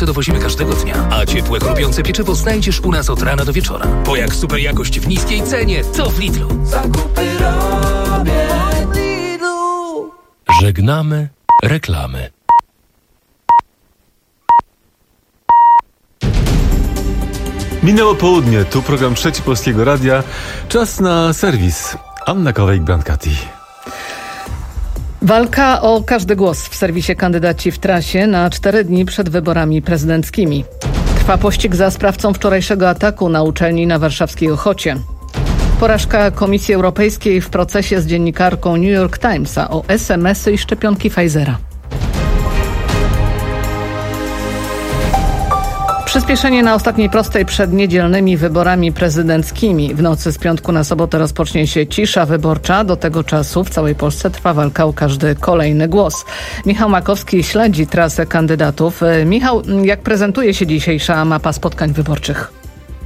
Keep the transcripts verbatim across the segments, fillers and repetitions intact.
Produkty dowozimy każdego dnia, a ciepłe, chrupiące pieczywo znajdziesz u nas od rana do wieczora. Bo jak super jakość w niskiej cenie, to w Lidlu. Zakupy robię w Lidlu. Żegnamy reklamy. Minęło południe, tu program Trzeci Polskiego Radia. Czas na serwis. Anna Kowejk-Brankati. Walka o każdy głos w serwisie Kandydaci w trasie na cztery dni przed wyborami prezydenckimi. Trwa pościg za sprawcą wczorajszego ataku na uczelni na warszawskiej Ochocie. Porażka Komisji Europejskiej w procesie z dziennikarką New York Timesa o es em esy i szczepionki Pfizera. Przyspieszenie na ostatniej prostej przed niedzielnymi wyborami prezydenckimi. W nocy z piątku na sobotę rozpocznie się cisza wyborcza. Do tego czasu w całej Polsce trwa walka o każdy kolejny głos. Michał Makowski śledzi trasę kandydatów. Michał, jak prezentuje się dzisiejsza mapa spotkań wyborczych?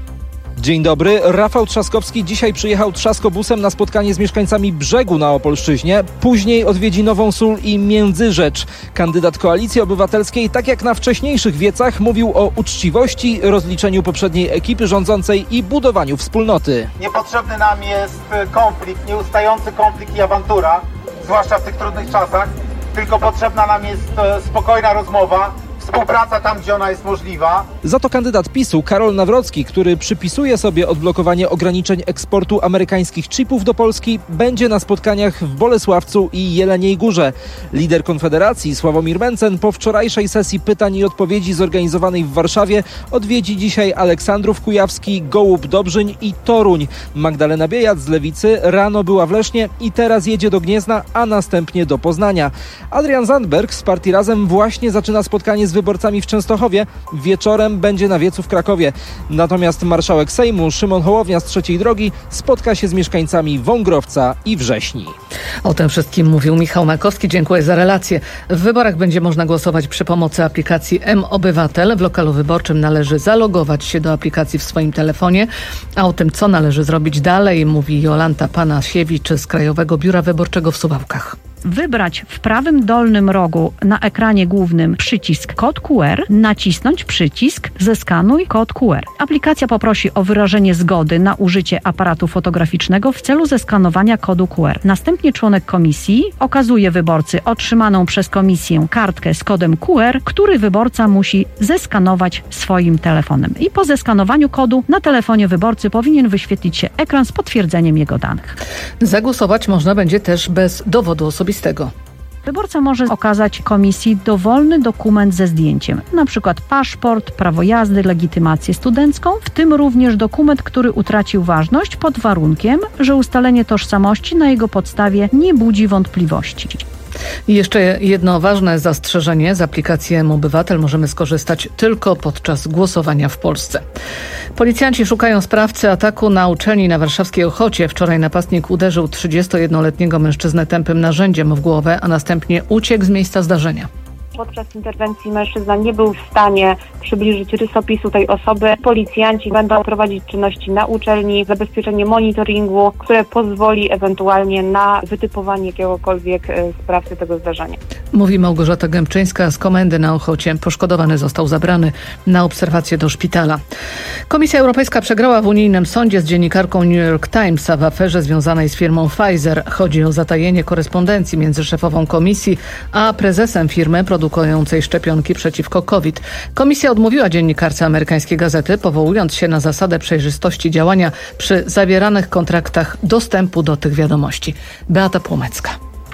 Dzień dobry. Rafał Trzaskowski dzisiaj przyjechał trzaskobusem na spotkanie z mieszkańcami Brzegu na Opolszczyźnie. Później odwiedzi Nową Sól i Międzyrzecz. Kandydat Koalicji Obywatelskiej, tak jak na wcześniejszych wiecach, mówił o uczciwości, rozliczeniu poprzedniej ekipy rządzącej i budowaniu wspólnoty. Niepotrzebny nam jest konflikt, nieustający konflikt i awantura, zwłaszcza w tych trudnych czasach. Tylko potrzebna nam jest spokojna rozmowa, współpraca tam, gdzie ona jest możliwa. Za to kandydat PiSu Karol Nawrocki, który przypisuje sobie odblokowanie ograniczeń eksportu amerykańskich chipów do Polski, będzie na spotkaniach w Bolesławcu i Jeleniej Górze. Lider Konfederacji Sławomir Mencen po wczorajszej sesji pytań i odpowiedzi zorganizowanej w Warszawie odwiedzi dzisiaj Aleksandrów Kujawski, Gołub Dobrzyń i Toruń. Magdalena Biejat z Lewicy rano była w Lesznie i teraz jedzie do Gniezna, a następnie do Poznania. Adrian Zandberg z partii Razem właśnie zaczyna spotkanie z wyborcami w Częstochowie. Wieczorem będzie na wiecu w Krakowie. Natomiast marszałek Sejmu Szymon Hołownia z Trzeciej Drogi spotka się z mieszkańcami Wągrowca i Wrześni. O tym wszystkim mówił Michał Makowski. Dziękuję za relację. W wyborach będzie można głosować przy pomocy aplikacji M-Obywatel. W lokalu wyborczym należy zalogować się do aplikacji w swoim telefonie. A o tym, co należy zrobić dalej, mówi Jolanta Panasiewicz z Krajowego Biura Wyborczego w Suwałkach. Wybrać w prawym dolnym rogu na ekranie głównym przycisk kod Q R, nacisnąć przycisk zeskanuj kod Q R. Aplikacja poprosi o wyrażenie zgody na użycie aparatu fotograficznego w celu zeskanowania kodu Q R. Następnie członek komisji okazuje wyborcy otrzymaną przez komisję kartkę z kodem Q R, który wyborca musi zeskanować swoim telefonem. I po zeskanowaniu kodu na telefonie wyborcy powinien wyświetlić się ekran z potwierdzeniem jego danych. Zagłosować można będzie też bez dowodu osobistego. Wyborca może okazać komisji dowolny dokument ze zdjęciem, na przykład paszport, prawo jazdy, legitymację studencką, w tym również dokument, który utracił ważność pod warunkiem, że ustalenie tożsamości na jego podstawie nie budzi wątpliwości. I jeszcze jedno ważne zastrzeżenie. Z aplikacji M-Obywatel możemy skorzystać tylko podczas głosowania w Polsce. Policjanci szukają sprawcy ataku na uczelni na warszawskiej Ochocie. Wczoraj napastnik uderzył trzydziestojednoletniego mężczyznę tępym narzędziem w głowę, a następnie uciekł z miejsca zdarzenia. Podczas interwencji mężczyzna nie był w stanie przybliżyć rysopisu tej osoby. Policjanci będą prowadzić czynności na uczelni, zabezpieczenie monitoringu, które pozwoli ewentualnie na wytypowanie jakiegokolwiek sprawcy tego zdarzenia. Mówi Małgorzata Gębczyńska z komendy na Ochocie. Poszkodowany został zabrany na obserwację do szpitala. Komisja Europejska przegrała w unijnym sądzie z dziennikarką New York Timesa w aferze związanej z firmą Pfizer. Chodzi o zatajenie korespondencji między szefową komisji a prezesem firmy produkującej szczepionki przeciwko COVID. Komisja odmówiła dziennikarce amerykańskiej gazety, powołując się na zasadę przejrzystości działania przy zawieranych kontraktach dostępu do tych wiadomości. Beata Płomecka.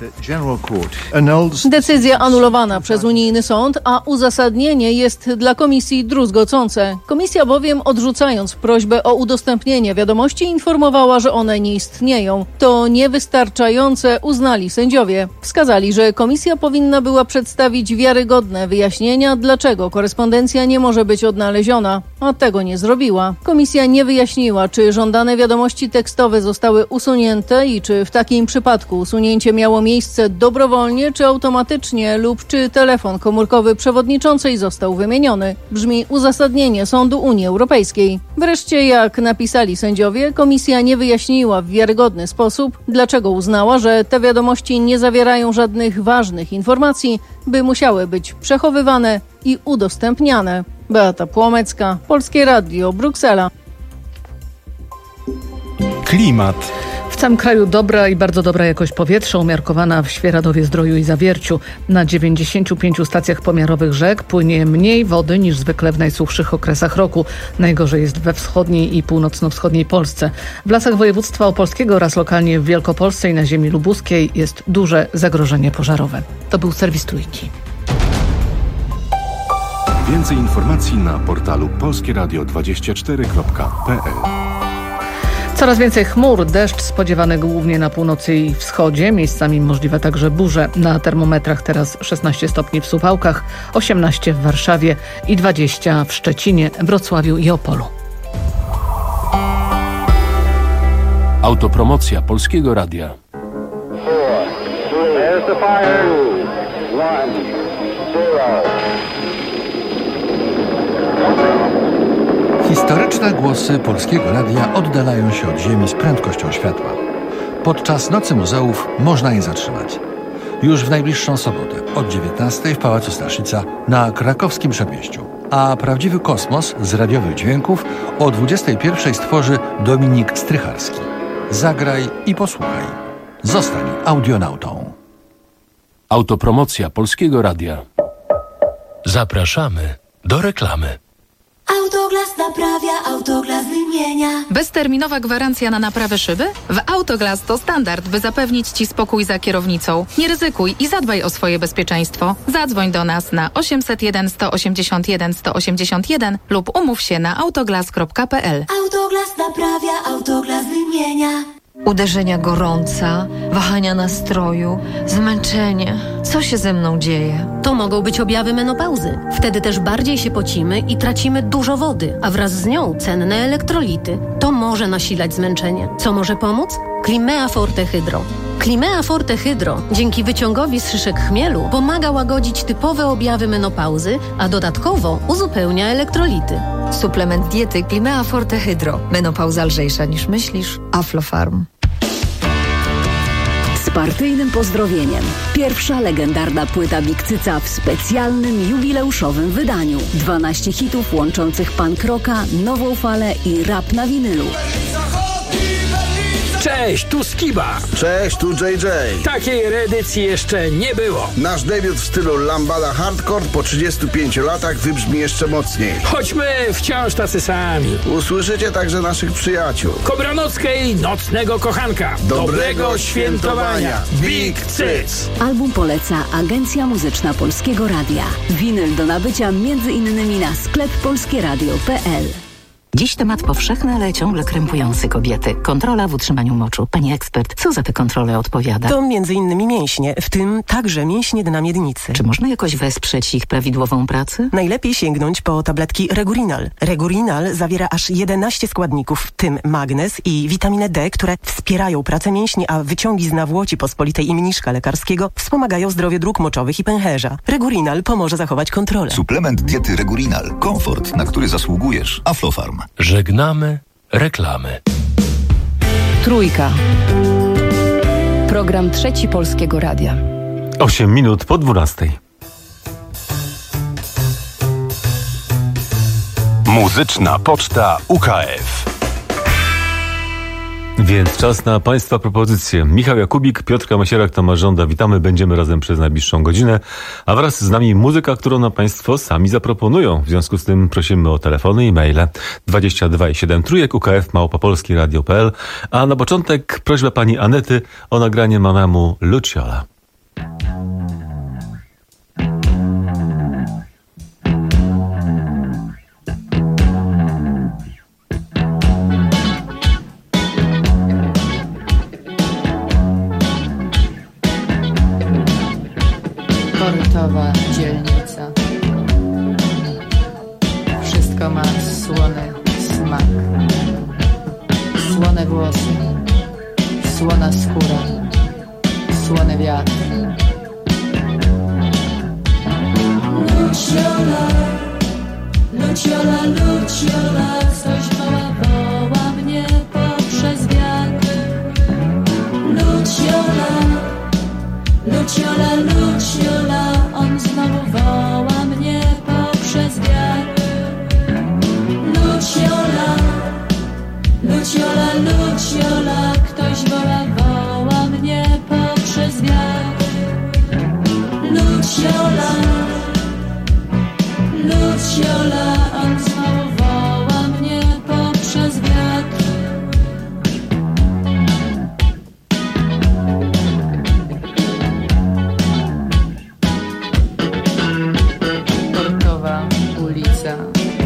Decyzja anulowana przez unijny sąd, a uzasadnienie jest dla komisji druzgocące. Komisja bowiem, odrzucając prośbę o udostępnienie wiadomości, informowała, że one nie istnieją. To niewystarczające, uznali sędziowie. Wskazali, że komisja powinna była przedstawić wiarygodne wyjaśnienia, dlaczego korespondencja nie może być odnaleziona, a tego nie zrobiła. Komisja nie wyjaśniła, czy żądane wiadomości tekstowe zostały usunięte i czy w takim przypadku usunięcie miało miejsce miejsce dobrowolnie czy automatycznie lub czy telefon komórkowy przewodniczącej został wymieniony, brzmi uzasadnienie Sądu Unii Europejskiej. Wreszcie, jak napisali sędziowie, komisja nie wyjaśniła w wiarygodny sposób, dlaczego uznała, że te wiadomości nie zawierają żadnych ważnych informacji, by musiały być przechowywane i udostępniane. Beata Płomecka, Polskie Radio, Bruksela. Klimat. W całym kraju dobra i bardzo dobra jakość powietrza, umiarkowana w Świeradowie, Zdroju i Zawierciu. Na dziewięćdziesięciu pięciu stacjach pomiarowych rzek płynie mniej wody niż zwykle w najsuchszych okresach roku. Najgorzej jest we wschodniej i północno-wschodniej Polsce. W lasach województwa opolskiego oraz lokalnie w Wielkopolsce i na ziemi lubuskiej jest duże zagrożenie pożarowe. To był serwis Trójki. Więcej informacji na portalu polskieradio dwadzieścia cztery kropka p l. Coraz więcej chmur, deszcz spodziewany głównie na północy i wschodzie, miejscami możliwe także burze. Na termometrach teraz szesnaście stopni w Suwałkach, osiemnaście w Warszawie i dwadzieścia w Szczecinie, Wrocławiu i Opolu. Autopromocja Polskiego Radia. Historyczne głosy Polskiego Radia oddalają się od Ziemi z prędkością światła. Podczas Nocy Muzeów można je zatrzymać. Już w najbliższą sobotę od dziewiętnastej w Pałacu Staszica na krakowskim Przedmieściu. A prawdziwy kosmos z radiowych dźwięków o dwudziestej pierwszej stworzy Dominik Strycharski. Zagraj i posłuchaj. Zostań audionautą. Autopromocja Polskiego Radia. Zapraszamy do reklamy. Autoglas naprawia, Autoglas wymienia. Bezterminowa gwarancja na naprawę szyby? W Autoglas to standard, by zapewnić Ci spokój za kierownicą. Nie ryzykuj i zadbaj o swoje bezpieczeństwo. Zadzwoń do nas na osiemset jeden sto osiemdziesiąt jeden sto osiemdziesiąt jeden lub umów się na autoglas kropka p l. Autoglas naprawia, Autoglas wymienia. Uderzenia gorąca, wahania nastroju, zmęczenie. Co się ze mną dzieje? To mogą być objawy menopauzy. Wtedy też bardziej się pocimy i tracimy dużo wody, a wraz z nią cenne elektrolity. To może nasilać zmęczenie. Co może pomóc? Climea Forte Hydro. Climea Forte Hydro dzięki wyciągowi z szyszek chmielu pomaga łagodzić typowe objawy menopauzy, a dodatkowo uzupełnia elektrolity. Suplement diety Climea Forte Hydro. Menopauza lżejsza niż myślisz. Aflofarm. Z partyjnym pozdrowieniem. Pierwsza legendarna płyta Big Cyca w specjalnym, jubileuszowym wydaniu. dwanaście hitów łączących punk rocka, nową falę i rap na winylu. Cześć, tu Skiba. Cześć, tu J J. Takiej reedycji jeszcze nie było. Nasz debiut w stylu lambada hardcore po trzydziestu pięciu latach wybrzmi jeszcze mocniej. Choćmy wciąż tacy sami. Usłyszycie także naszych przyjaciół. Kobranockiej Nocnego Kochanka. Dobrego, Dobrego świętowania. Big Cyc. Album poleca Agencja Muzyczna Polskiego Radia. Winyl do nabycia między innymi na sklep polskieradio kropka p l. Dziś temat powszechny, ale ciągle krępujący kobiety. Kontrola w utrzymaniu moczu. Pani ekspert, co za te kontrole odpowiada? To między innymi mięśnie, w tym także mięśnie dna miednicy. Czy można jakoś wesprzeć ich prawidłową pracę? Najlepiej sięgnąć po tabletki Regurinal. Regurinal zawiera aż jedenaście składników, w tym magnez i witaminę D, które wspierają pracę mięśni, a wyciągi z nawłoci pospolitej i mniszka lekarskiego wspomagają zdrowie dróg moczowych i pęcherza. Regurinal pomoże zachować kontrolę. Suplement diety Regurinal. Komfort, na który zasługujesz. Aflofarm. Żegnamy reklamy. Trójka. Program Trzeci Polskiego Radia. osiem minut po dwunastej. Muzyczna Poczta U K F. Więc czas na Państwa propozycje. Michał Jakubik, Piotrka Masierak, Tomasz Żąda. Witamy, będziemy razem przez najbliższą godzinę. A wraz z nami muzyka, którą nam Państwo sami zaproponują. W związku z tym prosimy o telefony i maile dwadzieścia dwa i siedem trójek U K F małpa polskieradio kropka p l. A na początek prośba pani Anety o nagranie Mamamu Luciola. Korytowa dzielnica. Wszystko ma słony smak. Słone włosy, słona skóra, słony wiatr. Luciola, Luciola, Luciola, coś woła, woła mnie poprzez wiatr. Luciola, Luciola, Luciola, on znowu woła mnie poprzez wiatr. Luciola, Luciola, Luciola, ktoś woła, woła mnie poprzez wiatr. Luciola, Luciola, on znowu woła mnie poprzez wiatr. Portowa ulica.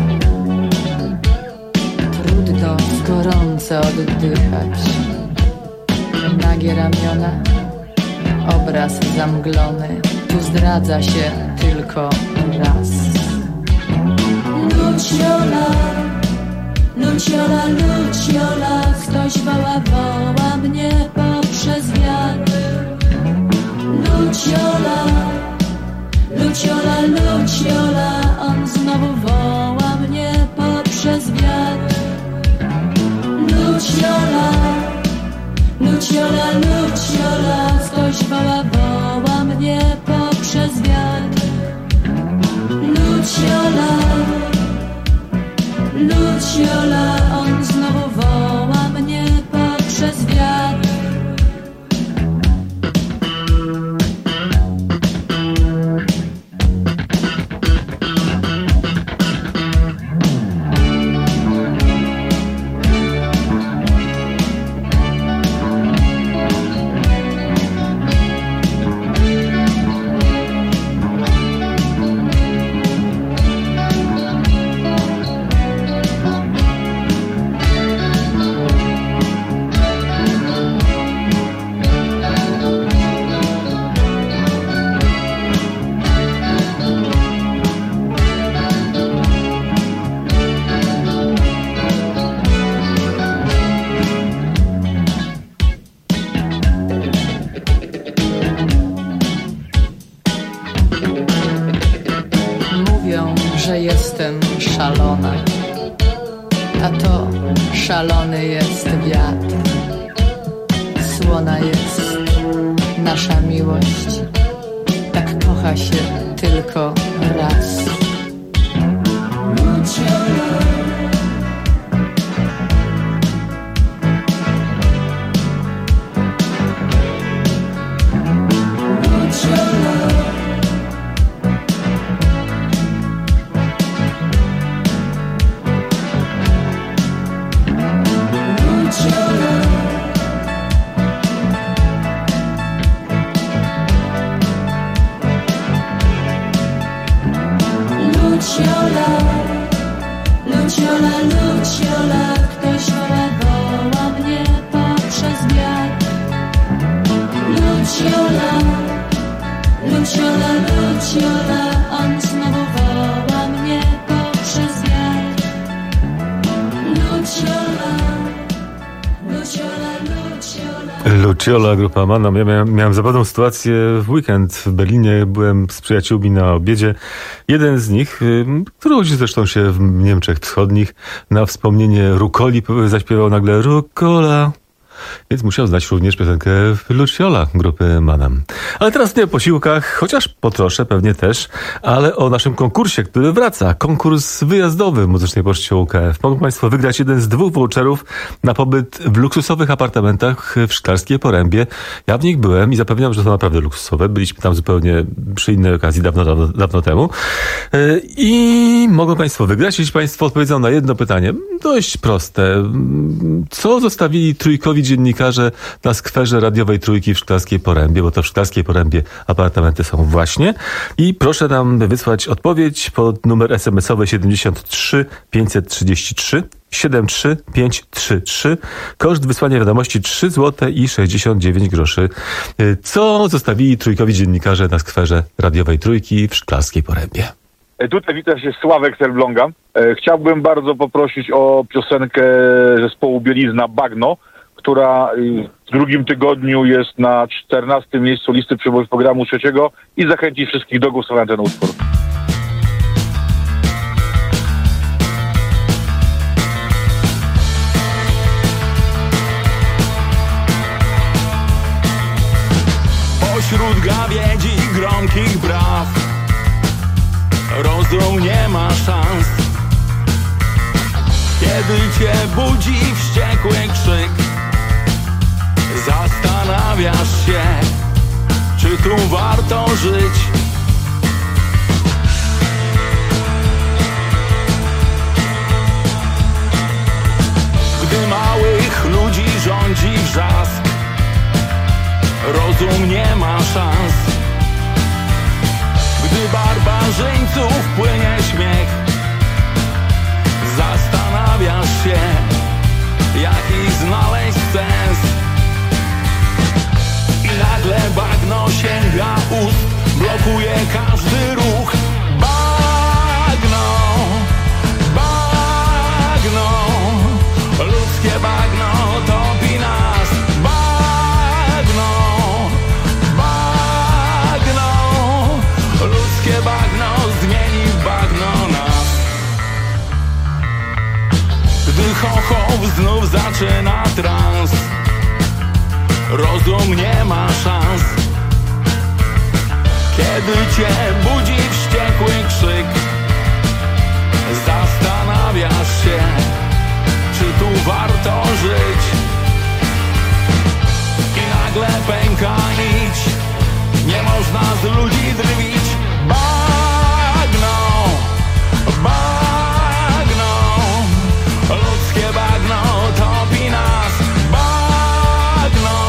Trudno, gorąco oddychać. Nagie ramiona, obraz zamglony. Tu zdradza się tylko raz. Luciola, Luciola, Luciola, ktoś woła, woła mnie poprzez wiatr. Luciola, Luciola, Luciola, on znowu woła mnie poprzez wiatr. Luciola, Luciola, Luciola, ktoś woła, woła mnie poprzez wiatr. Luciola, Luciola, on znowu woła mnie poprzez wiatr. Mówią, że jestem szalona, a to szalony jest wiatr. Słona jest nasza miłość, tak kocha się tylko raz. Luciola, Luciola, Luciola, Luciola, Luciola, Luciola, ktoś woła, woła mnie poprzez wiatr. Luciola, Luciola, Luciola, on znowu woła mnie poprzez wiatr. Luciola, Luciola, Luciola. Luciola, grupa Manam. Ja miałem, miałem zabawną sytuację w weekend w Berlinie. Byłem z przyjaciółmi na obiedzie. Jeden z nich, który rodzi zresztą się w Niemczech Wschodnich, na wspomnienie rukoli zaśpiewał nagle Rukola. Więc musiał znać również piosenkę Luciola grupy Manam. Ale teraz nie o posiłkach, chociaż po trosze pewnie też, ale o naszym konkursie, który wraca. Konkurs wyjazdowy w Muzycznej Poczcie U K F. Mogą Państwo wygrać jeden z dwóch voucherów na pobyt w luksusowych apartamentach w Szklarskiej Porębie. Ja w nich byłem i zapewniam, że są naprawdę luksusowe. Byliśmy tam zupełnie przy innej okazji dawno, dawno, dawno temu. I mogą Państwo wygrać, jeśli Państwo odpowiedzą na jedno pytanie. Dość proste. Co zostawili trójkowi dziennikarze na skwerze radiowej Trójki w Szklarskiej Porębie, bo to w Szklarskiej Porębie apartamenty są właśnie. I proszę nam wysłać odpowiedź pod numer es em esowy siedemdziesiąt trzy pięćset trzydzieści trzy siedem trzy pięć trzy trzy. Koszt wysłania wiadomości trzy złote i sześćdziesiąt dziewięć groszy. Co zostawili trójkowi dziennikarze na skwerze radiowej Trójki w Szklarskiej Porębie? Tutaj wita się Sławek z Elbląga. Chciałbym bardzo poprosić o piosenkę zespołu Bielizna Bagno która w drugim tygodniu jest na czternastym miejscu listy przebojów programu trzeciego i zachęci wszystkich do głosowania na ten utwór. Pośród gawiedzi gromkich braw rozum nie ma szans. Kiedy cię budzi wściekły krzyk, zastanawiasz się, czy tu warto żyć. Gdy małych ludzi rządzi wrzask, rozum nie ma szans. Gdy barbarzyńców płynie śmiech, zastanawiasz się, jaki znaleźć sens. I nagle bagno sięga ust, blokuje każdy ruch. Bagno, bagno, ludzkie bagno topi nas. Bagno, bagno, ludzkie bagno zmieni w bagno nas. Gdy chochoł znów zaczyna trans, rozum nie ma szans. Kiedy cię budzi wściekły krzyk, zastanawiasz się, czy tu warto żyć. I nagle pęka nić, nie można z ludzi drwić. Bagno, bagno, ludzkie bagno topi nas. Bagno,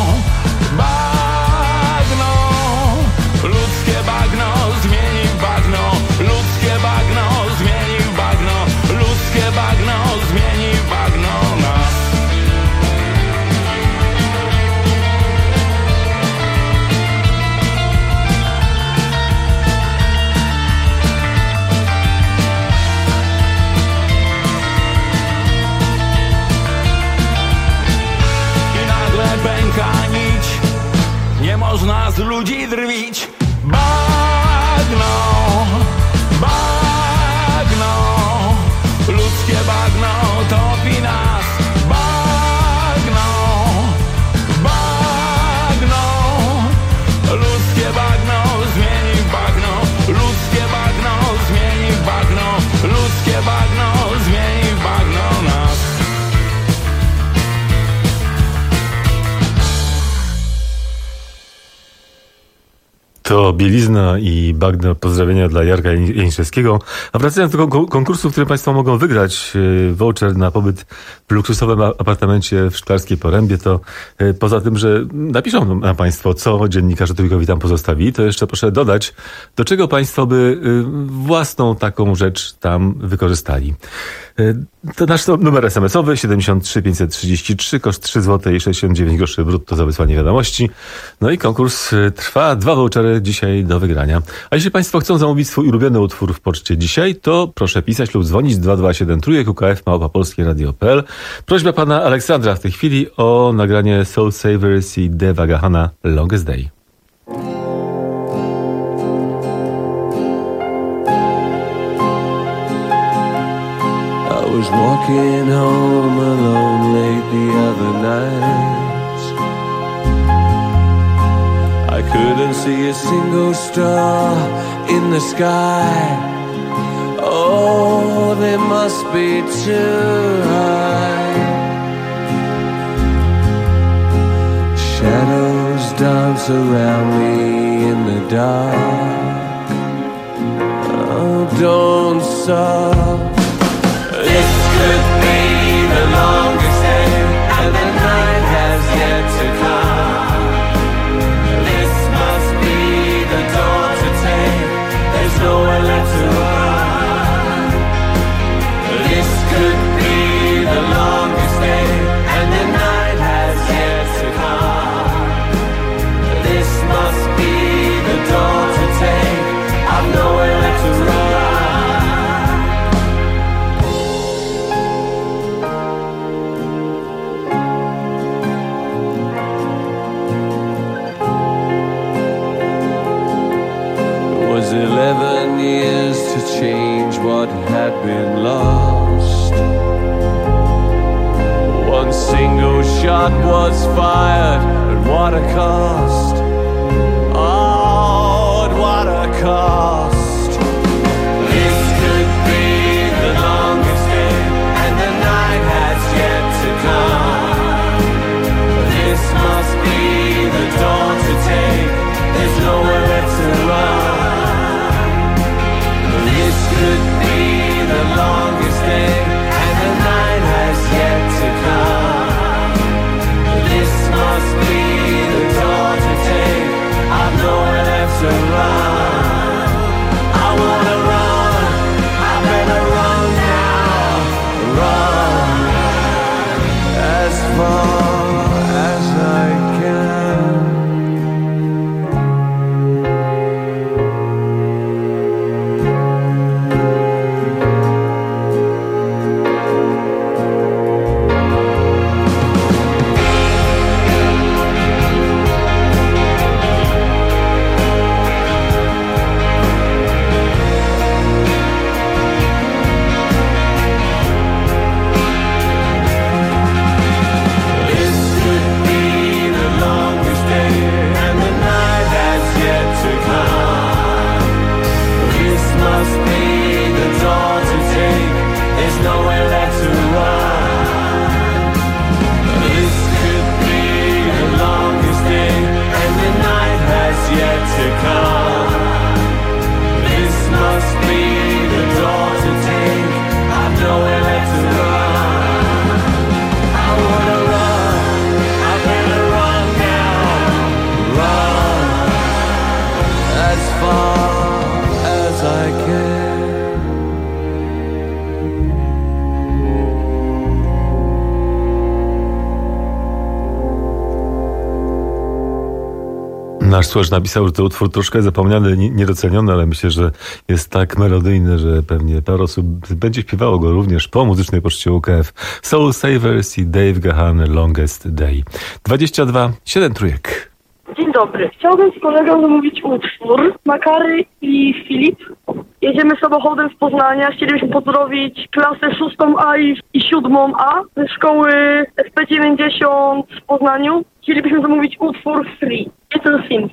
bagno, ludzkie bagno zmieni w bagno. Ludzkie bagno zmieni w bagno. Ludzkie bagno zmieni w bagno nas. Pęka nić, nie można z ludzi drwić. Bagno, bagno, ludzkie bagno topi nas. Bagno, bagno, ludzkie bagno zmieni w bagno. Ludzkie bagno zmieni w bagno. Ludzkie bagno zmieni w bagno nas. To Bielizna i bagno. Pozdrowienia dla Jarka Janiszewskiego. A wracając do konkursu, w którym Państwo mogą wygrać voucher na pobyt w luksusowym apartamencie w Szklarskiej Porębie, to poza tym, że napiszą na Państwo, co dziennikarze trójkowi tam pozostawili, to jeszcze proszę dodać, do czego Państwo by własną taką rzecz tam wykorzystali. To nasz numer es em esowy siedemdziesiąt trzy pięćset trzydzieści trzy, koszt trzy złote i sześćdziesiąt dziewięć groszy brutto za wysłanie wiadomości. No i konkurs trwa, dwa vouchery dzisiaj do wygrania. A jeśli Państwo chcą zamówić swój ulubiony utwór w poczcie dzisiaj, to proszę pisać lub dzwonić dwa dwa siedem trzy U K F małpa polskie radio kropka p l. Prośba pana Aleksandra w tej chwili o nagranie Soul Savers i Deva Gahana Longest Day. I was walking home alone late the other night. I couldn't see a single star in the sky. Oh, they must be too high. Shadows dance around me in the dark. Oh, don't stop. This could be the longest day, and the night has yet to come. This must be the dawn to take. There's nowhere left to run. This could be the longest day, and the night has yet to come. This must be the dawn to take. I've nowhere left to run. been lost. One single shot was fired, at what a cost. Oh, at what a cost. This could be the longest day, and the night has yet to come. This must be the dawn to take, there's nowhere left to run. This could be the longest day, and the night has yet to come. This must be the dawn to take, I've nowhere left to run. I wanna run, I better run now, run as far as I can. Nasz słuchacz napisał, że to utwór troszkę zapomniany, niedoceniony, ale myślę, że jest tak melodyjny, że pewnie parę osób będzie śpiewało go również po muzycznej poczcie U K F. Soul Savers i Dave Gahan, Longest Day. dwadzieścia dwa siedem trójek. Dzień dobry. Chciałbym z kolegą zamówić utwór Makary i Filip. Jedziemy samochodem z Poznania. Chcielibyśmy pozdrowić klasę szóstą A i, i siódmą A ze szkoły S P dziewięćdziesiąt w Poznaniu. Chcielibyśmy zamówić utwór Free. Little Sims.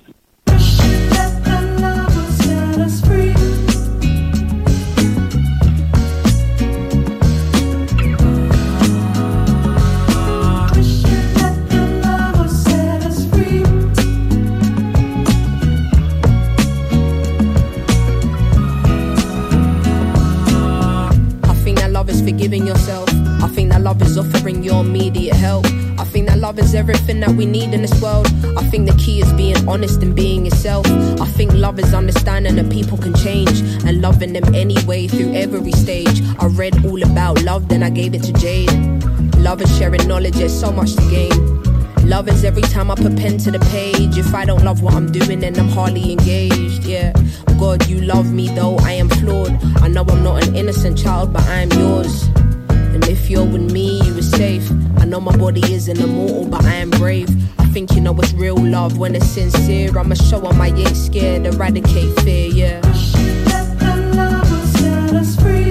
Forgiving yourself. I think that love is offering your immediate help. I think that love is everything that we need in this world. I think the key is being honest and being yourself. I think love is understanding that people can change and loving them anyway through every stage. I read all about love, then I gave it to Jade. Love is sharing knowledge, there's so much to gain. Love is every time I put pen to the page. If I don't love what I'm doing, then I'm hardly engaged, yeah. God, you love me though I am flawed. I know I'm not an innocent child, but I am yours. And if you're with me, you are safe. I know my body isn't immortal, but I am brave. I think you know it's real love when it's sincere. I'ma show them I ain't scared, eradicate fear, yeah. Let the love will set us free.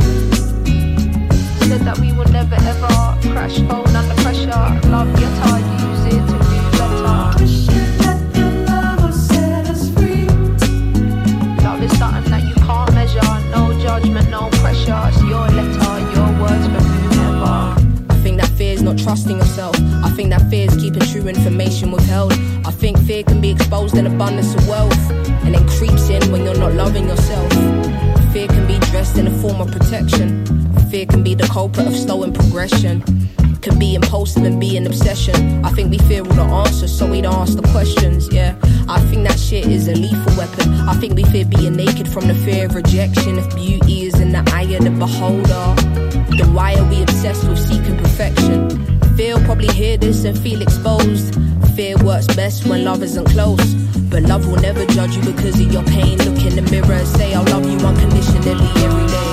Said that we will never ever crash, phone under pressure. Love your tie, use it to do better. Let the love will set us free. Love is something that you can't measure. No judgment, no pressure. It's your letter, your words for whomever. I think that fear is not trusting yourself. I think that fear is keeping true information withheld. I think fear can be exposed in abundance of wealth, and then creeps in when you're not loving yourself. Fear can be dressed in a form of protection. Fear can be the culprit of slowing progression. Can be impulsive and be an obsession. I think we fear all the answers, so we don't ask the questions, yeah. I think that shit is a lethal weapon. I think we fear being naked from the fear of rejection. If beauty is in the eye of the beholder, then why are we obsessed with seeking perfection? Fear will probably hear this and feel exposed. Fear works best when love isn't close. But love will never judge you because of your pain. Look in the mirror and say, I love you unconditionally every day.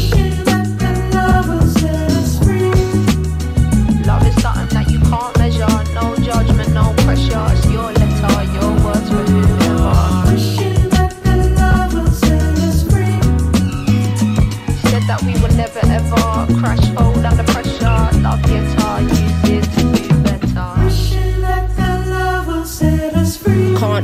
Love is something that you can't measure.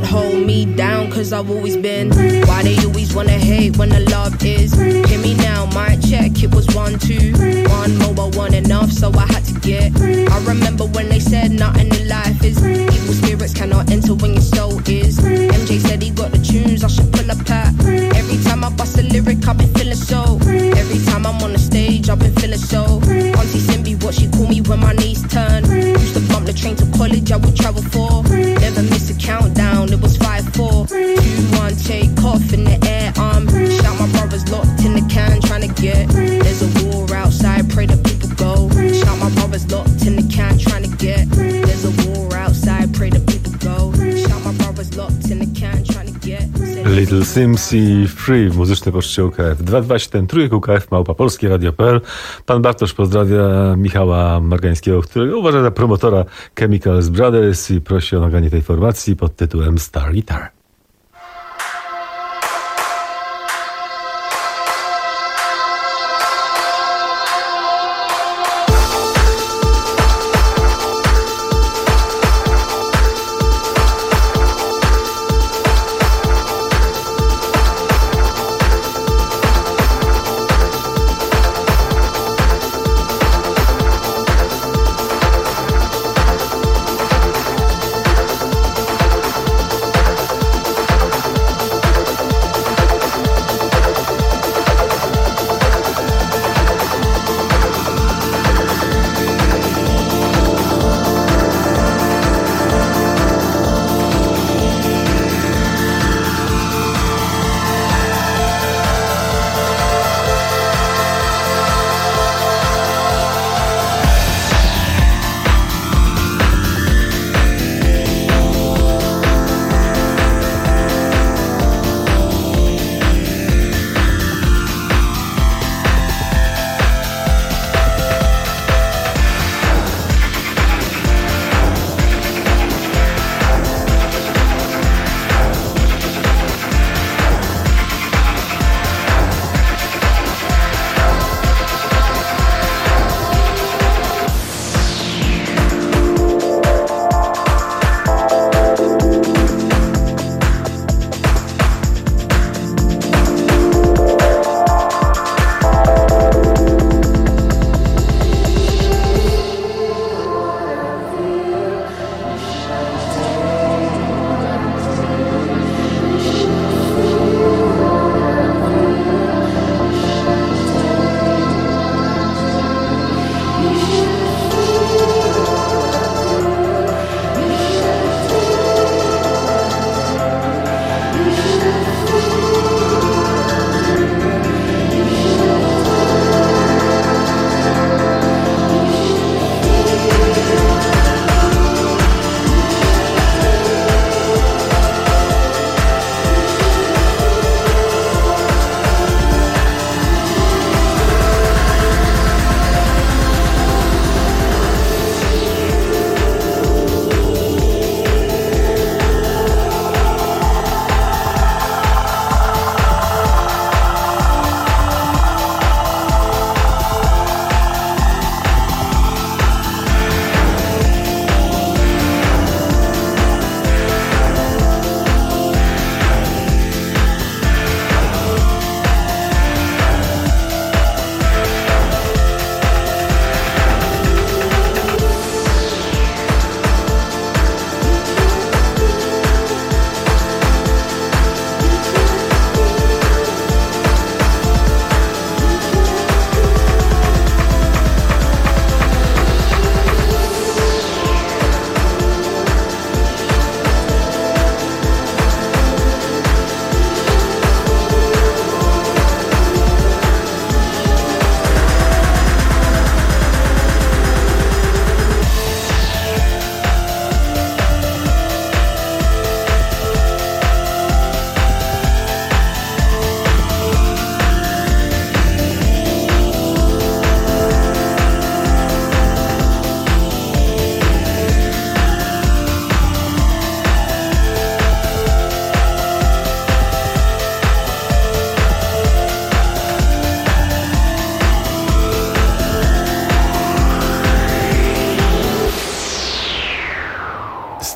hold me down, cause I've always been. Why they always wanna hate when the love is? Hear me now, my check, it was one, two. One mobile, one enough, so I had to get. I remember when they said nothing in life is. Evil spirits cannot enter when your soul is. M J said he got the tunes, I should pull up at. Every time I bust a lyric, I've been feeling so. Every time I'm on the stage, I've been feeling so. Auntie Simbi, what she call me when my knees turn. Used to bump the train to college, I would travel for. Never miss a countdown, it was five, four, two, one, take off in the air. Um, shout my brothers locked in the can, trying to get. There's a war outside, pray that people go. Shout my brothers locked in the can, trying to get. There's a war outside, pray that people go. Shout my brothers locked in the can, trying to get. Little Sims i Free w muzycznej poczcie U K F. dwa dwa siedem trójek U K F małpa polskie radio kropka p l. Pan Bartosz pozdrawia Michała Margańskiego, którego uważa za promotora Chemicals Brothers i prosi o nagranie tej formacji pod tytułem Star Guitar.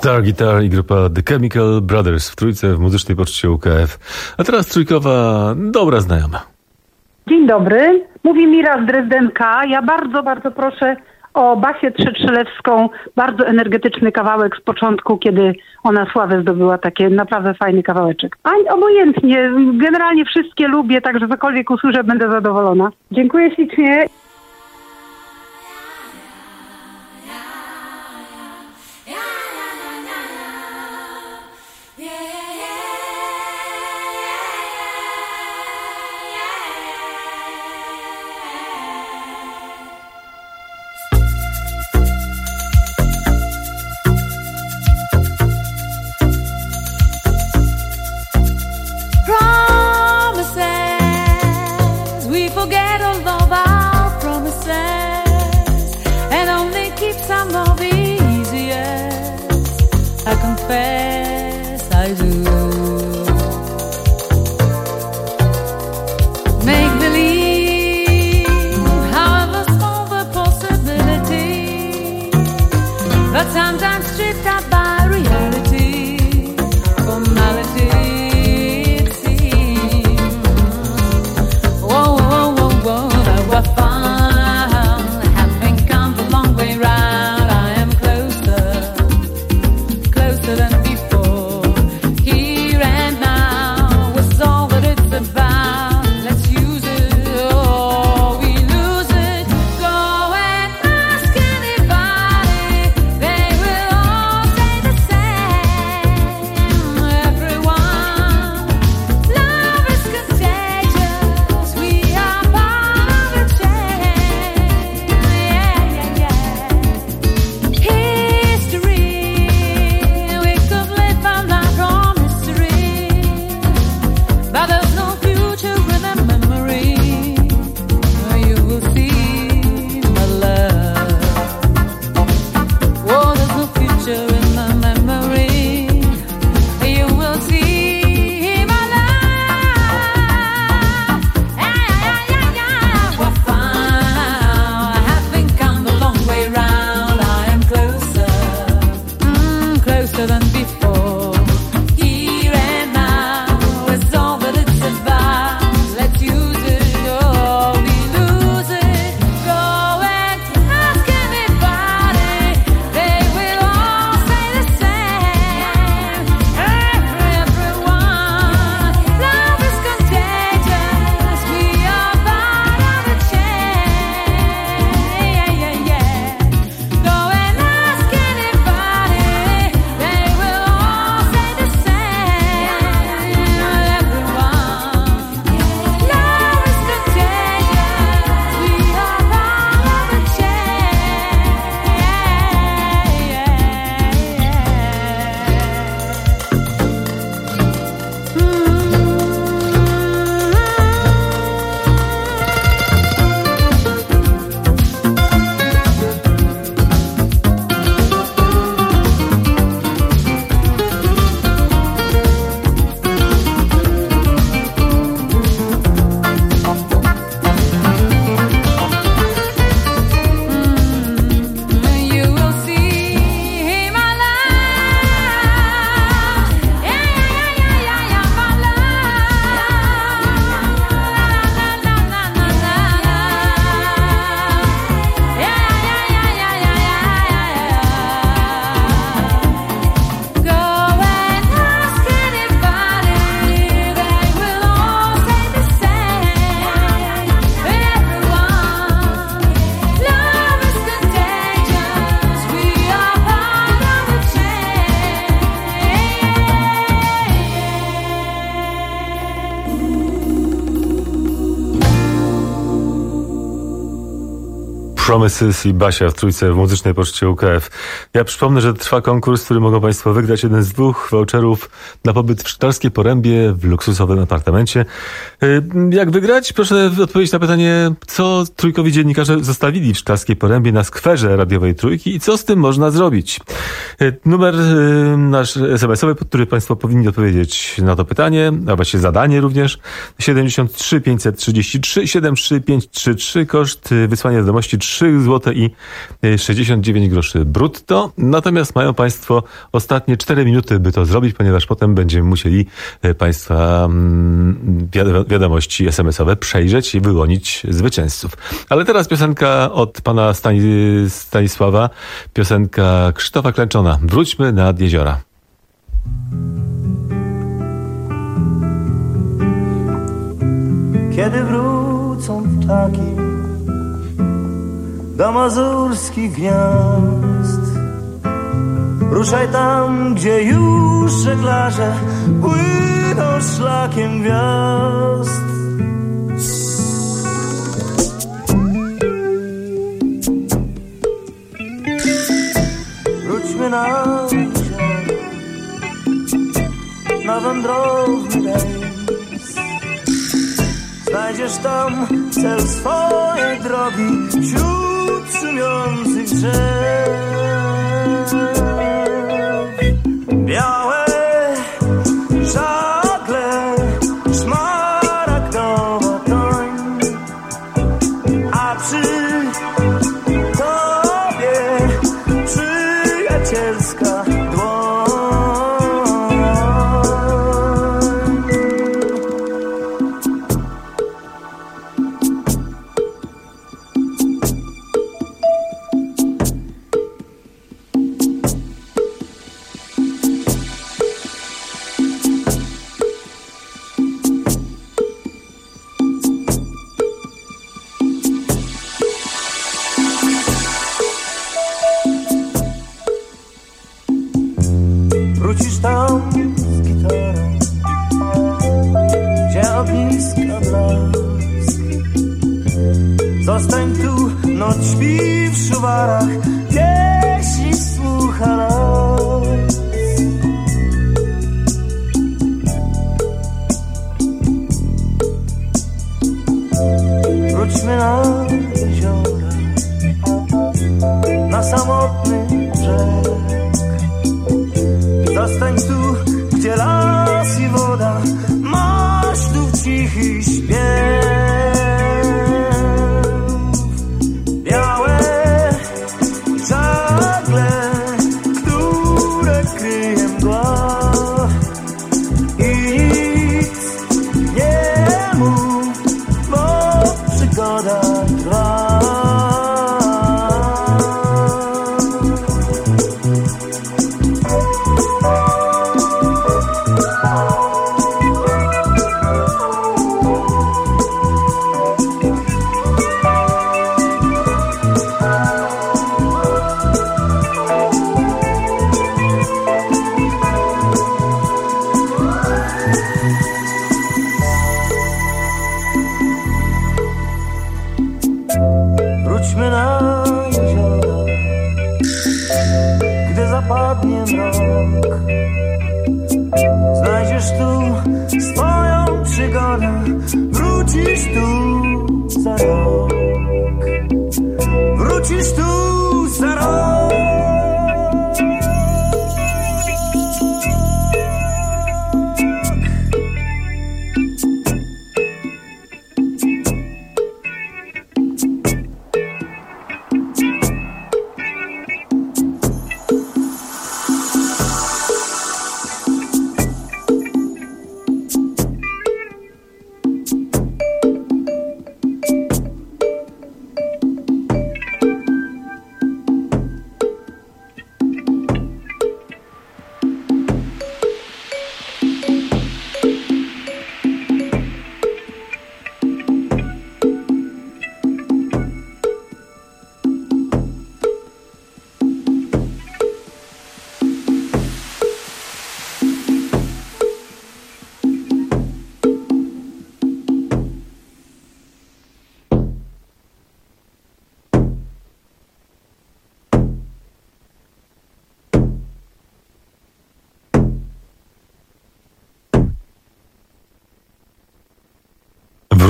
Star Guitar i grupa The Chemical Brothers w trójce w muzycznej poczcie U K F. A teraz trójkowa dobra znajoma. Dzień dobry, mówi Mira z Drezdenka. Ja bardzo, bardzo proszę o Basię Trzetrzylewską. Bardzo energetyczny kawałek z początku, kiedy ona sławę zdobyła. Takie naprawdę fajny kawałeczek. A obojętnie, generalnie wszystkie lubię, także cokolwiek usłyszę, będę zadowolona. Dziękuję ślicznie. I do. Make believe, however small the possibility, but sometimes stripped out by reality, formality it seems. Whoa, whoa, whoa, whoa, that was fun, having come the long way round. I am closer, closer than Promises i Basia w trójce w muzycznej poczcie U K F. Ja przypomnę, że trwa konkurs, w którym mogą Państwo wygrać jeden z dwóch voucherów na pobyt w Szklarskiej Porębie w luksusowym apartamencie. Jak wygrać? Proszę odpowiedzieć na pytanie, co trójkowi dziennikarze zostawili w Szklarskiej Porębie na skwerze radiowej Trójki i co z tym można zrobić. Numer nasz es em esowy, pod który Państwo powinni odpowiedzieć na to pytanie, a właściwie zadanie również, siedemdziesiąt trzy pięćset trzydzieści trzy siedemdziesiąt trzy pięćset trzydzieści trzy, koszt wysłania wiadomości trzy trzy złote i sześćdziesiąt dziewięć groszy brutto. Natomiast mają Państwo ostatnie cztery minuty, by to zrobić, ponieważ potem będziemy musieli Państwa wiadomości es em esowe przejrzeć i wyłonić zwycięzców. Ale teraz piosenka od pana Stani- Stanisława, piosenka Krzysztofa Klęczona. Wróćmy nad jeziora. Kiedy wrócą ptaki do mazurskich gniazd, ruszaj tam, gdzie już żeglarze płyną szlakiem gwiazd. Wróćmy na jezioro, na wędrowny rejs. Znajdziesz tam cel swojej drogi wśród szumiących drzew. Białe żagle, szmaragdowa toń, a przy tobie przyjacielska dłoń. Wrócisz tam z gitarą, gdzie ogniska blask. Zostań tu, noc śpi w szuwarach, pieśni słucha las. Wróćmy na jeziora, na samotny brzeg. Zostań tu, gdzie las i woda, masz tu cichy śpiew. Białe żagle, które kryje mgła, i nic nie mów, bo przygoda trwa. Wróćmy na jeziora, gdy zapadnie mrok. Znajdziesz tu swoją przygodę, wrócisz tu za rok. Wrócisz tu za rok.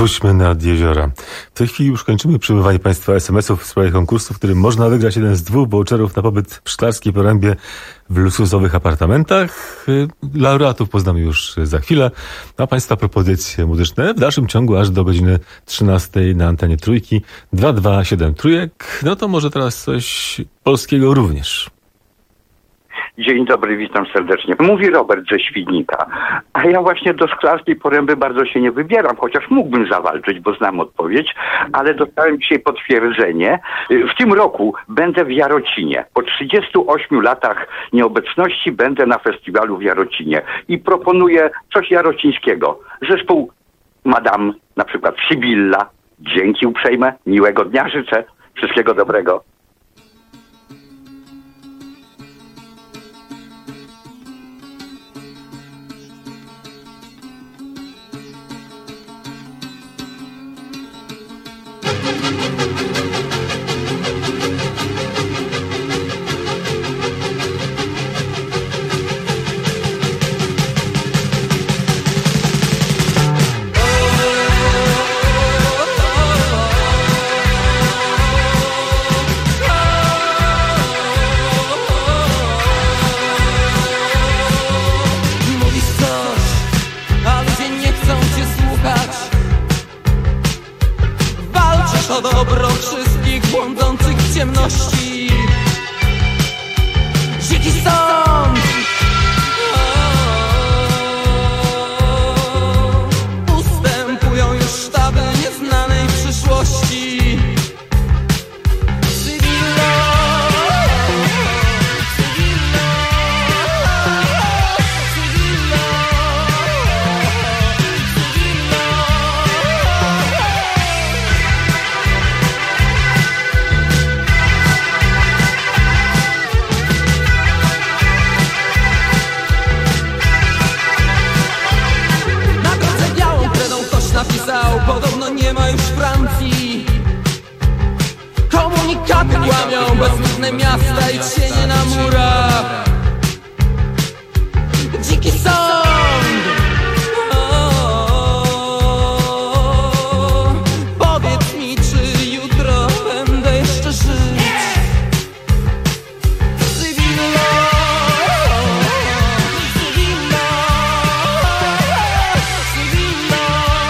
Wróćmy nad jeziora. W tej chwili już kończymy przyjmowanie Państwa es em esów w sprawie konkursu, w którym można wygrać jeden z dwóch voucherów na pobyt w Szklarskiej Porębie w luksusowych apartamentach. Laureatów poznamy już za chwilę, a Państwa propozycje muzyczne w dalszym ciągu aż do godziny trzynastej na antenie Trójki. dwa dwa siedem Trójek. No to może teraz coś polskiego również. Dzień dobry, witam serdecznie. Mówi Robert ze Świdnika. A ja właśnie do Szklarskiej Poręby bardzo się nie wybieram, chociaż mógłbym zawalczyć, bo znam odpowiedź, ale dostałem dzisiaj potwierdzenie. W tym roku będę w Jarocinie. Po trzydziestu ośmiu latach nieobecności będę na festiwalu w Jarocinie i proponuję coś jarocińskiego. Zespół Madame, na przykład Sybilla. Dzięki uprzejme, miłego dnia życzę, wszystkiego dobrego. O dobro wszystkich błądzących w ciemności. Dziki sąd ustępują już sztaby nieznanej przyszłości. Cywilo, cywilo, cywilo, napisał, podobno nie ma już Francji. Komunikaty kłamią, bezludne miasta i cienie na murach. Dziki sąd. O, powiedz mi, czy jutro będę jeszcze żyć. Cywilo, cywilo, cywilo.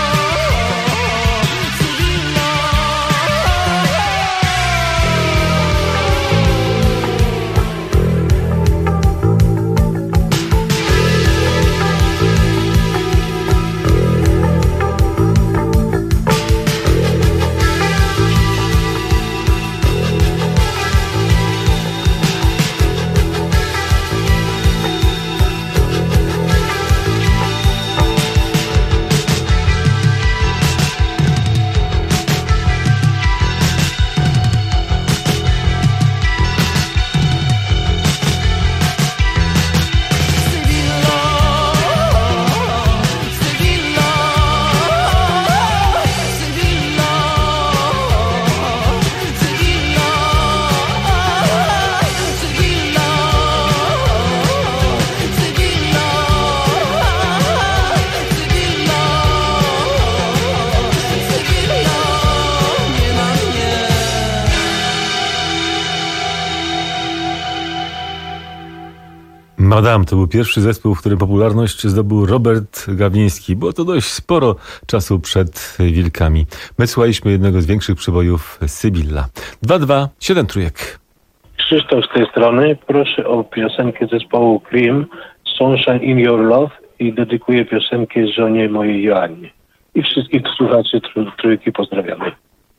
Madame to był pierwszy zespół, w którym popularność zdobył Robert Gawliński. Było to dość sporo czasu przed Wilkami. My słuchaliśmy jednego z większych przebojów, Sybilla. dwa dwa siedem Trójek. Krzysztof z tej strony. Proszę o piosenkę zespołu Cream, Sunshine in Your Love, i dedykuję piosenkę żonie mojej Joannie. I wszystkich słuchaczy tr- Trójki pozdrawiamy.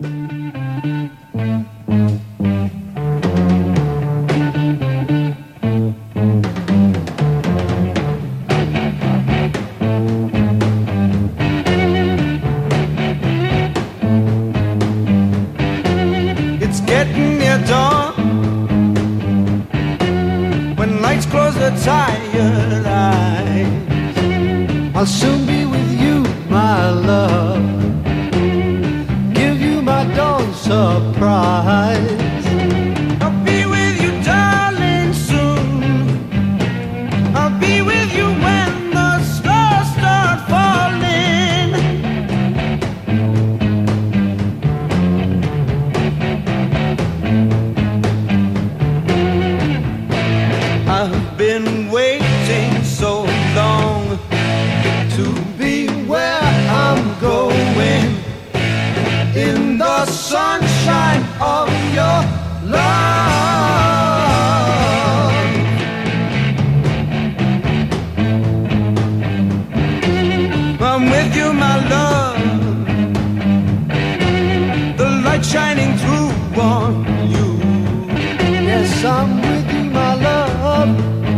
Getting near dawn, when lights close their tired eyes, I'll soon be with you, my love, give you my dawn surprise. I'll be with you, darling, soon. I'll be with you when the stars start falling. been waiting so long to be where I'm going, in the sunshine of your love. I'm with you, my love, the light shining through on you. Yes, I'm with you, my love.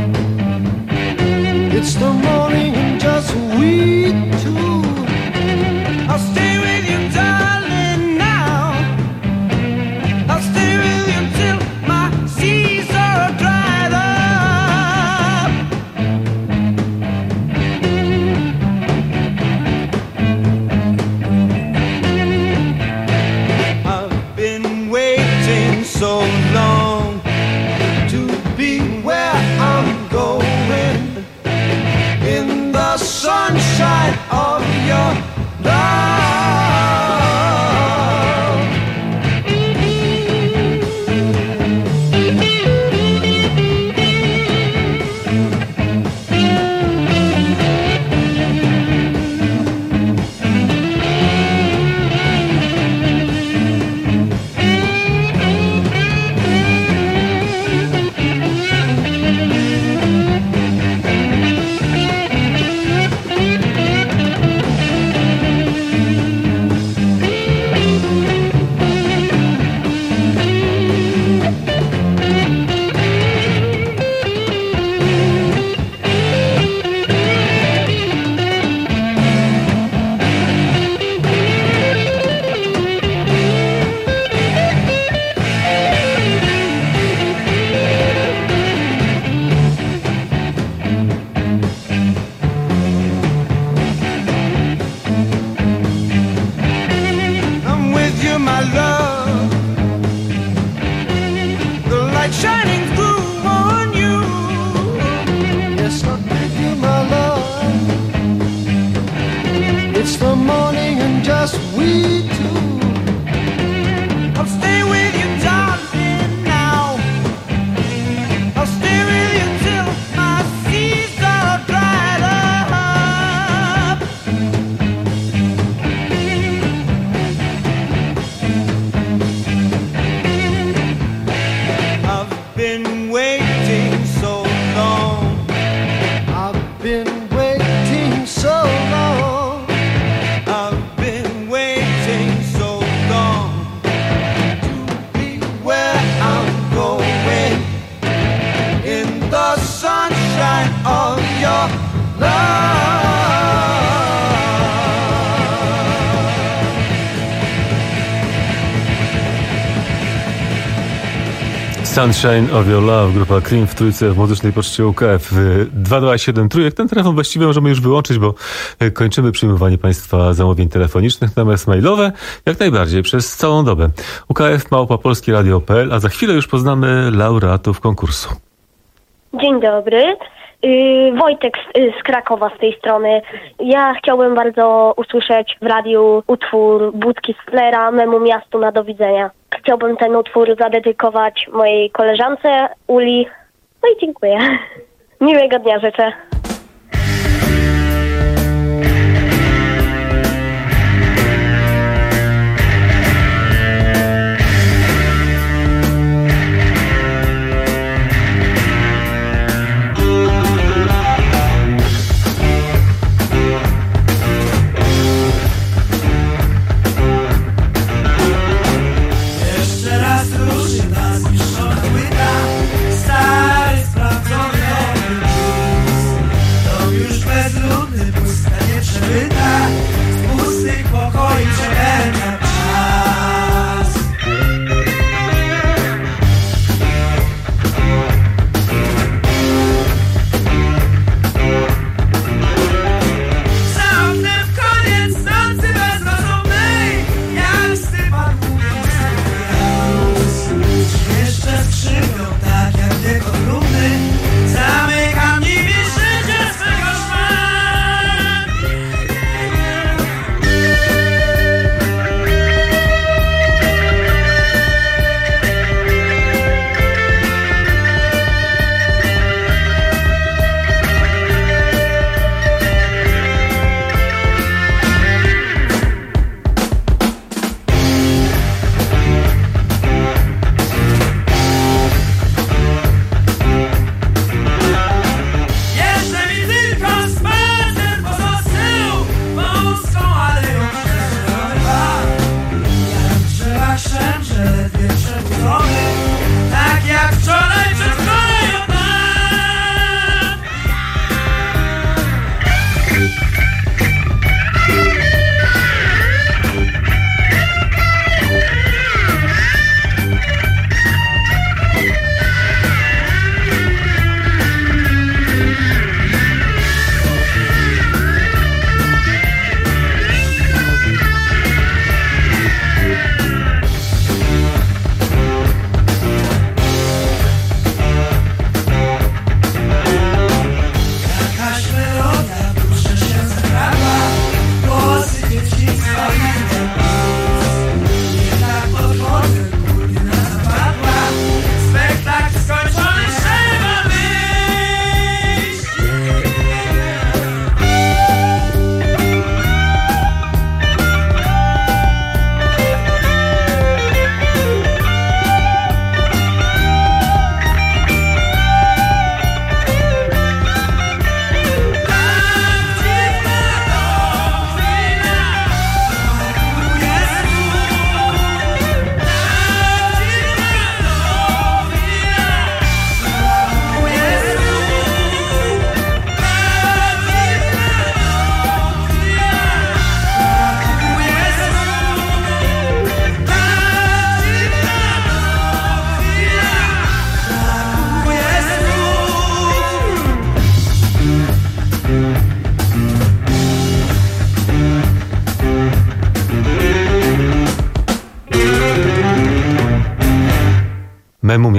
It's the morning and just we two. I'll stay with you, darling, now. I'll stay with you till my seas are dried up. I've been waiting so long to be where I'm going, in the sunshine of your love. I'm with you, my love, the light shining through on you. Yes, I'm with you, my love. It's the morning and just we two. I'll stay with you, darling, now. I'll stay with you till my seas are dried up. I've been waiting so long. I've been waiting so long. I've been waiting so long to be where I'm going, in the sunshine of your love. Sunshine of Your Love, grupa Cream w trójce w muzycznej poczcie U K F. dwa dwa siedem trójek. Ten telefon właściwie możemy już wyłączyć, bo kończymy przyjmowanie Państwa zamówień telefonicznych, natomiast mailowe jak najbardziej przez całą dobę. U K F małpa polskie radio kropka p l, a za chwilę już poznamy laureatów konkursu. Dzień dobry. Yy, Wojtek z, yy, z Krakowa z tej strony. Ja chciałbym bardzo usłyszeć w radiu utwór Budki Sklera, memu miastu na do widzenia. Chciałbym ten utwór zadedykować mojej koleżance Uli. No i dziękuję. Miłego dnia życzę. Jeszcze raz ruszy nas zniszczona płyta, stary sprawdzony blues.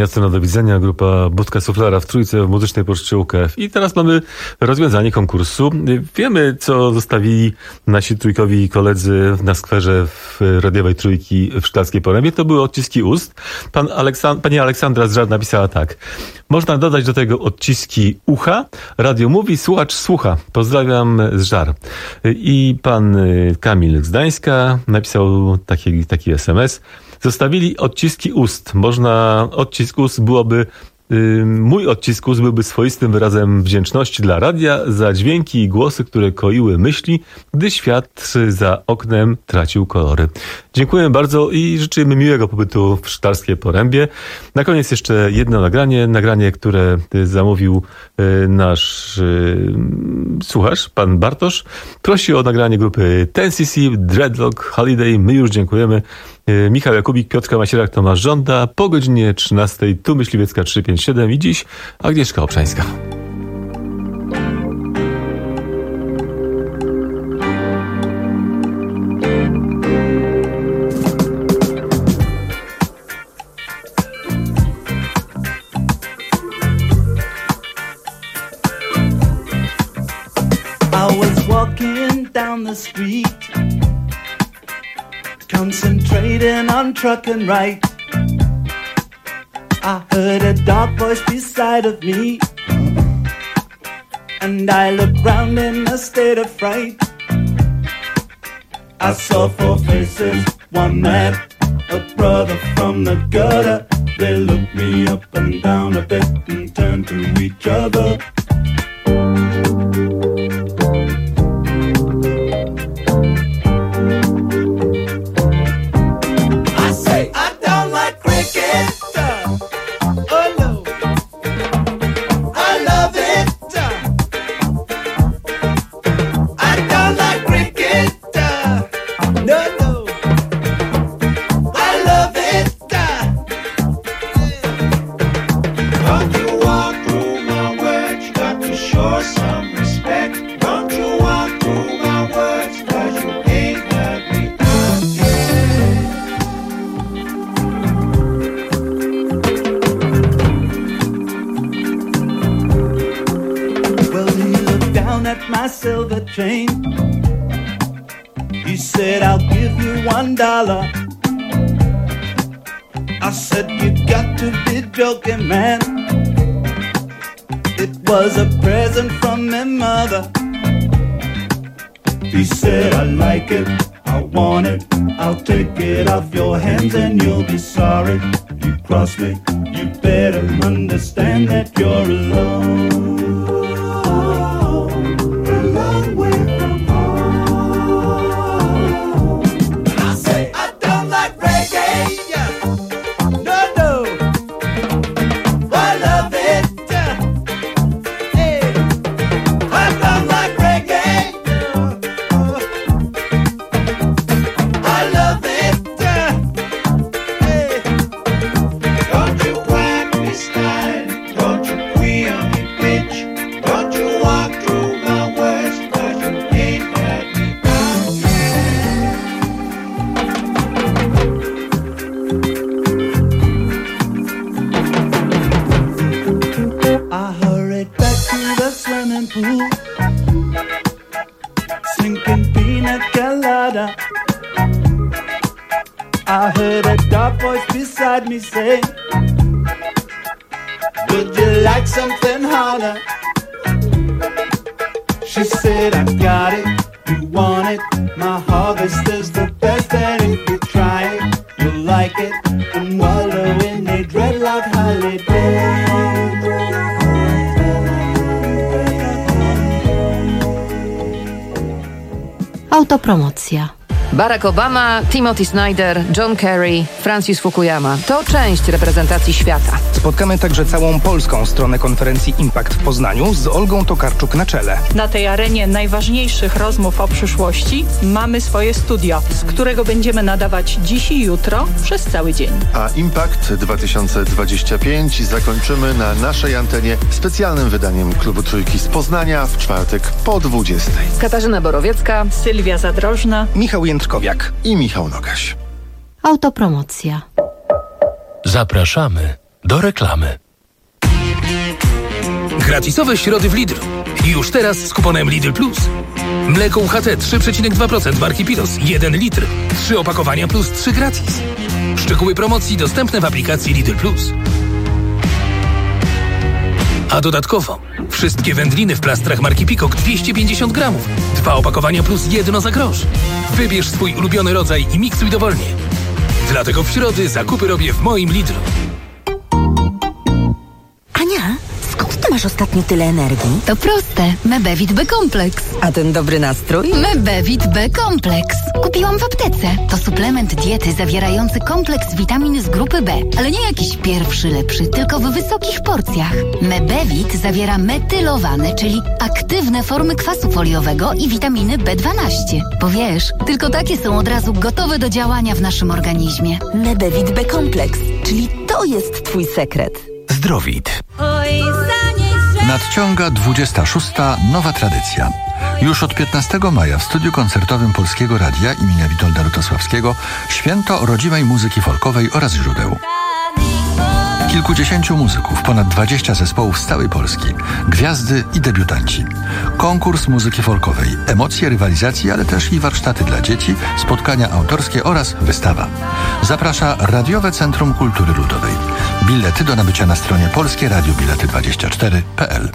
miasto na do widzenia, grupa Budka Suflara w Trójce w muzycznej poczcie U K F. I teraz mamy rozwiązanie konkursu. Wiemy, co zostawili nasi trójkowi koledzy na skwerze w radiowej Trójki w Szklarskiej Porębie. To były odciski ust. Pan Aleksand- Pani Aleksandra z Żar napisała tak. Można dodać do tego odciski ucha. Radio mówi, słuchacz słucha. Pozdrawiam z Żar. I pan Kamil z Gdańska napisał taki, taki es em es. Zostawili odciski ust. Można, odcisk ust byłoby, yy, mój odcisk ust byłby swoistym wyrazem wdzięczności dla radia za dźwięki i głosy, które koiły myśli, gdy świat za oknem tracił kolory. Dziękuję bardzo i życzymy miłego pobytu w Szklarskiej Porębie. Na koniec jeszcze jedno nagranie, nagranie, które zamówił yy, nasz yy, słuchacz, pan Bartosz. Prosi o nagranie grupy Ten C C, Dreadlock Holiday. My już dziękujemy. Michał Jakubik, Piotrka Masierak, Tomasz Żąda. Po godzinie trzynastej tu Myśliwiecka trzysta pięćdziesiąt siedem i dziś Agnieszka Obszańska. I was walking down the street, concentrating on truck and right. I heard a dark voice beside of me, and I looked round in a state of fright. I saw four faces, one man, a brother from the gutter. They looked me up and down a bit and turned to each other. Chain. He said, I'll give you one dollar. I said, you got to be joking, man. It was a present from my mother. He said, I like it, I want it, I'll take it off your hands and you'll be sorry. You cross me, you better understand that you're alone. I heard a dark voice beside me say, would you like something harder? She said, I got it, you want it, my harvest is the best, and if you try it, you'll like it, and wallow in a dreadlock holiday. Autopromocja. Barack Obama, Timothy Snyder, John Kerry, Francis Fukuyama. To część reprezentacji świata. Spotkamy także całą polską stronę konferencji Impact w Poznaniu z Olgą Tokarczuk na czele. Na tej arenie najważniejszych rozmów o przyszłości mamy swoje studio, z którego będziemy nadawać dziś i jutro przez cały dzień. A Impact dwa tysiące dwadzieścia pięć zakończymy na naszej antenie specjalnym wydaniem Klubu Trójki z Poznania w czwartek po dwudziestej. Katarzyna Borowiecka, Sylwia Zadrożna, Michał Jędrkowiak i Michał Nogaś. Autopromocja. Zapraszamy Do reklamy. Gratisowe środy w Lidlu. Już teraz z kuponem Lidl Plus. Mleko U H T trzy przecinek dwa procent marki Pilos. jeden litr. trzy opakowania plus trzy gratis. Szczegóły promocji dostępne w aplikacji Lidl Plus. A dodatkowo wszystkie wędliny w plastrach marki Peacock dwieście pięćdziesiąt gramów. Dwa opakowania plus jedno za grosz. Wybierz swój ulubiony rodzaj i miksuj dowolnie. Dlatego w środy zakupy robię w moim Lidlu. Ania, skąd ty masz ostatnio tyle energii? To proste. Mebevit B-Kompleks. A ten dobry nastrój? Mebevit B-Kompleks. Kupiłam w aptece. To suplement diety zawierający kompleks witamin z grupy B. Ale nie jakiś pierwszy lepszy, tylko w wysokich porcjach. Mebevit zawiera metylowane, czyli aktywne formy kwasu foliowego i witaminy B dwanaście. Bo wiesz, tylko takie są od razu gotowe do działania w naszym organizmie. Mebevit B-Kompleks, czyli to jest twój sekret. Zdrowit. Nadciąga dwudziesta szósta nowa tradycja. Już od piętnastego maja w studiu koncertowym Polskiego Radia imienia Witolda Lutosławskiego święto rodzimej muzyki folkowej oraz źródeł. Kilkudziesięciu muzyków, ponad dwadzieścia zespołów z całej Polski, gwiazdy i debiutanci. Konkurs muzyki folkowej, emocje rywalizacji, ale też i warsztaty dla dzieci, spotkania autorskie oraz wystawa. Zaprasza Radiowe Centrum Kultury Ludowej. Bilety do nabycia na stronie polskie radio bilety dwadzieścia cztery kropka p l.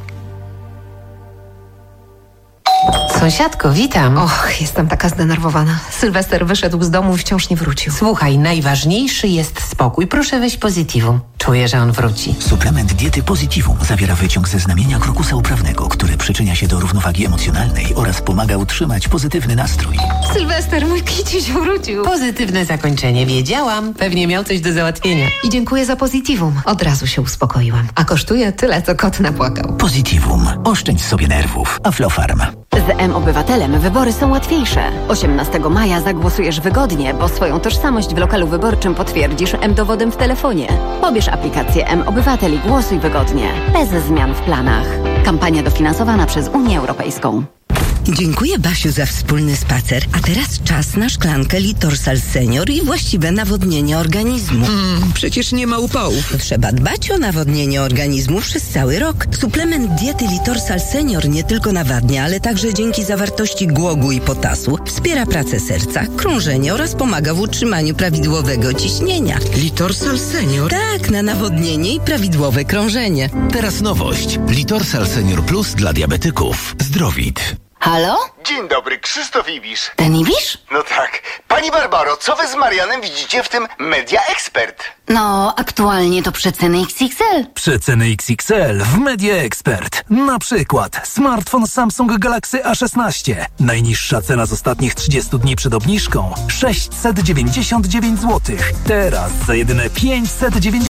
Sąsiadko, witam. Och, jestem taka zdenerwowana. Sylwester wyszedł z domu i wciąż nie wrócił. Słuchaj, najważniejszy jest spokój. Proszę weź Positivum. Czuję, że on wróci. Suplement diety Positivum zawiera wyciąg ze znamienia krokusa uprawnego, który przyczynia się do równowagi emocjonalnej oraz pomaga utrzymać pozytywny nastrój. Sylwester, mój kiciuś wrócił. Pozytywne zakończenie. Wiedziałam. Pewnie miał coś do załatwienia. I dziękuję za Positivum. Od razu się uspokoiłam. A kosztuje tyle, co kot napłakał. Positivum. Oszczędź sobie nerwów. Aflofarm. Z M-Obywatelem wybory są łatwiejsze. osiemnastego maja zagłosujesz wygodnie, bo swoją tożsamość w lokalu wyborczym potwierdzisz M-dowodem w telefonie. Pobierz aplikację M-Obywatel i głosuj wygodnie. Bez zmian w planach. Kampania dofinansowana przez Unię Europejską. Dziękuję, Basiu, za wspólny spacer. A teraz czas na szklankę Litorsal Senior i właściwe nawodnienie organizmu. Mm, przecież nie ma upałów. Trzeba dbać o nawodnienie organizmu przez cały rok. Suplement diety Litorsal Senior nie tylko nawadnia, ale także dzięki zawartości głogu i potasu wspiera pracę serca, krążenie oraz pomaga w utrzymaniu prawidłowego ciśnienia. Litorsal Senior? Tak, na nawodnienie i prawidłowe krążenie. Teraz nowość. Litorsal Senior Plus dla diabetyków. Zdrowit. Halo? Dzień dobry, Krzysztof Ibisz. Ten Ibisz? No tak. Pani Barbaro, co wy z Marianem widzicie w tym Media Expert? No, aktualnie to przeceny X X L. Przeceny X X L w Media Expert. Na przykład smartfon Samsung Galaxy A szesnaście. Najniższa cena z ostatnich trzydziestu dni przed obniżką sześćset dziewięćdziesiąt dziewięć złotych. Teraz za jedyne pięćset dziewięćdziesiąt